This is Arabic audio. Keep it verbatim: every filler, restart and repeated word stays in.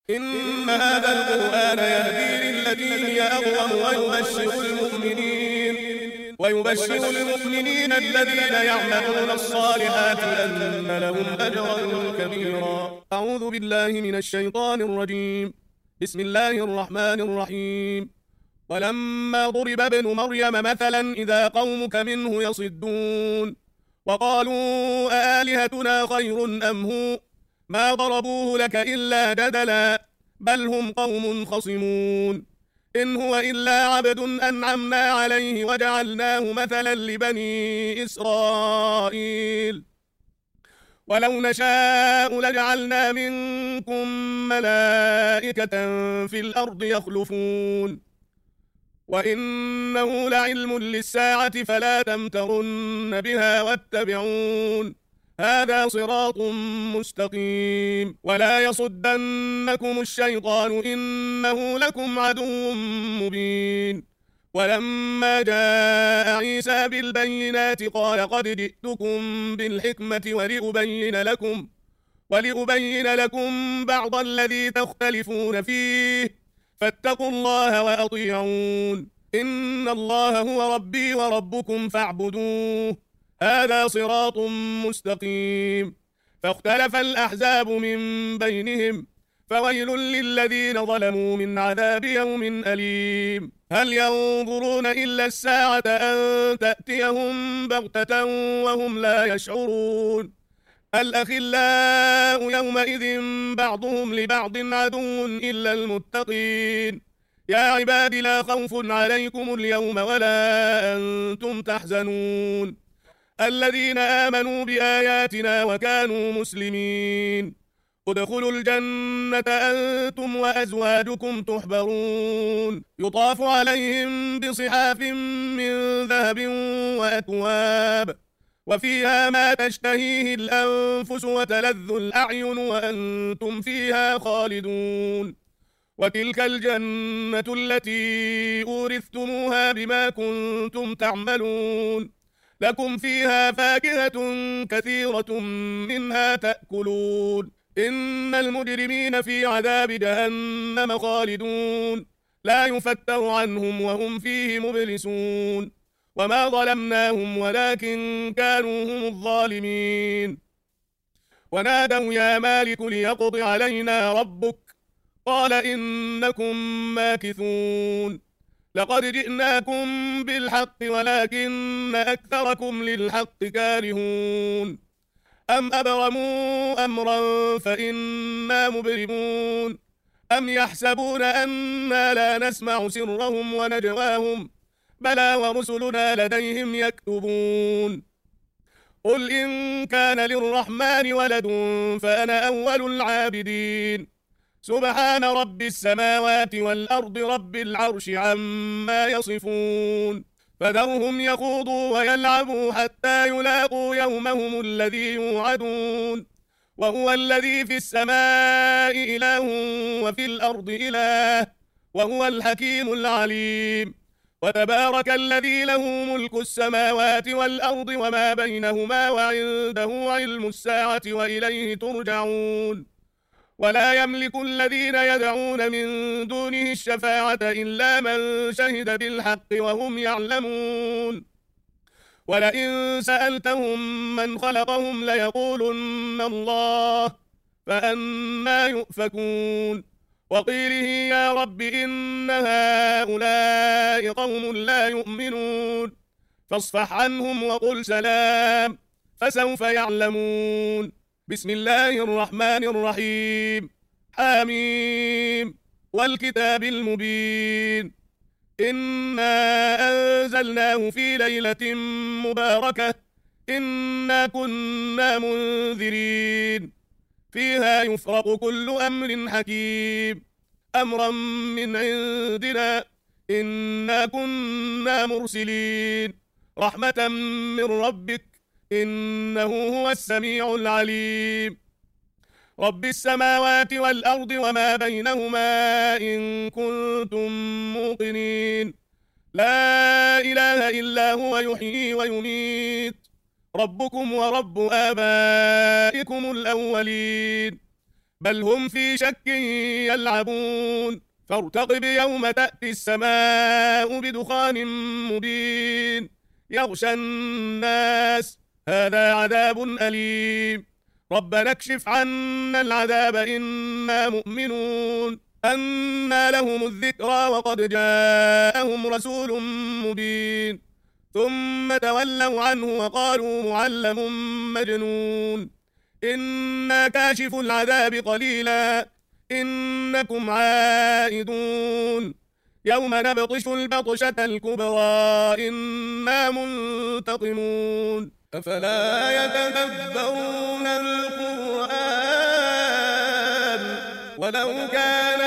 إن هذا القرآن يهدي للتي هي أقوم ويبشر المؤمنين ويبشر المؤمنين الذين يعملون الصالحات أن لهم أجرا كبيرا. أعوذ بالله من الشيطان الرجيم. بسم الله الرحمن الرحيم. ولما ضرب ابن مريم مثلا إذا قومك منه يصدون وقالوا أآلهتنا خير أم هو ما ضربوه لك إلا جدلا بل هم قوم خصمون. إن هو إلا عبد أنعمنا عليه وجعلناه مثلا لبني إسرائيل ولو نشاء لجعلنا منكم ملائكة في الأرض يخلفون وإنه لعلم للساعة فلا تمترن بها واتبعون هذا صراط مستقيم. ولا يصدنكم الشيطان إنه لكم عدو مبين. ولما جاء عيسى بالبينات قال قد جئتكم بالحكمة ولأبين لكم ولأبين لكم بعض الذي تختلفون فيه فاتقوا الله وأطيعون إن الله هو ربي وربكم فاعبدوه هذا صراط مستقيم. فاختلف الأحزاب من بينهم فويل للذين ظلموا من عذاب يوم أليم. هل ينظرون إلا الساعة أن تأتيهم بغتة وهم لا يشعرون الأخلاء يومئذ بعضهم لبعض عدو إلا المتقين. يا عباد لا خوف عليكم اليوم ولا أنتم تحزنون الذين آمنوا بآياتنا وكانوا مسلمين ادخلوا الجنة أنتم وأزواجكم تحبرون يطاف عليهم بصحاف من ذهب وأكواب وفيها ما تشتهيه الأنفس وتلذ الأعين وأنتم فيها خالدون وتلك الجنة التي أورثتموها بما كنتم تعملون لكم فيها فاكهة كثيرة منها تأكلون إن المجرمين في عذاب جهنم خالدون لا يفتر عنهم وهم فيه مبلسون وما ظلمناهم ولكن كانوا هم الظالمين. ونادوا يا مالك ليقض علينا ربك قال إنكم ماكثون لقد جئناكم بالحق ولكن أكثركم للحق كارهون أم أبرموا أمرا فإنا مبرمون أم يحسبون أنا لا نسمع سرهم ونجواهم بلى ورسلنا لديهم يكتبون. قل إن كان للرحمن ولد فأنا أول العابدين سبحان رب السماوات والأرض رب العرش عما يصفون فذرهم يخوضوا ويلعبوا حتى يلاقوا يومهم الذي يوعدون وهو الذي في السماء إله وفي الأرض إله وهو الحكيم العليم. وتبارك الذي له ملك السماوات والأرض وما بينهما وعنده علم الساعة وإليه ترجعون. ولا يملك الذين يدعون من دونه الشفاعة إلا من شهد بالحق وهم يعلمون ولئن سألتهم من خلقهم ليقولن الله فأنى يؤفكون. وقيله يا رب إن هؤلاء قوم لا يؤمنون فاصفح عنهم وقل سلام فسوف يعلمون. بسم الله الرحمن الرحيم. حميم والكتاب المبين إنا أنزلناه في ليلة مباركة إنا كنا منذرين فيها يفرق كل أمر حكيم أمرا من عندنا إنا كنا مرسلين رحمة من ربك إنه هو السميع العليم. رب السماوات والأرض وما بينهما إن كنتم موقنين لا إله إلا هو يحيي ويميت ربكم ورب آبائكم الأولين بل هم في شك يلعبون فارتقب يوم تأتي السماء بدخان مبين يغشى الناس هذا عذاب أليم ربنا اكشف عنا العذاب إنا مؤمنون أنى لهم الذكرى وقد جاءهم رسول مبين ثم تولوا عنه وقالوا معلم مجنون إنا كاشف العذاب قليلا إنكم عائدون يوم نبطش البطشة الكبرى إنا منتقمون أفلا يتدبرون القرآن ولو كان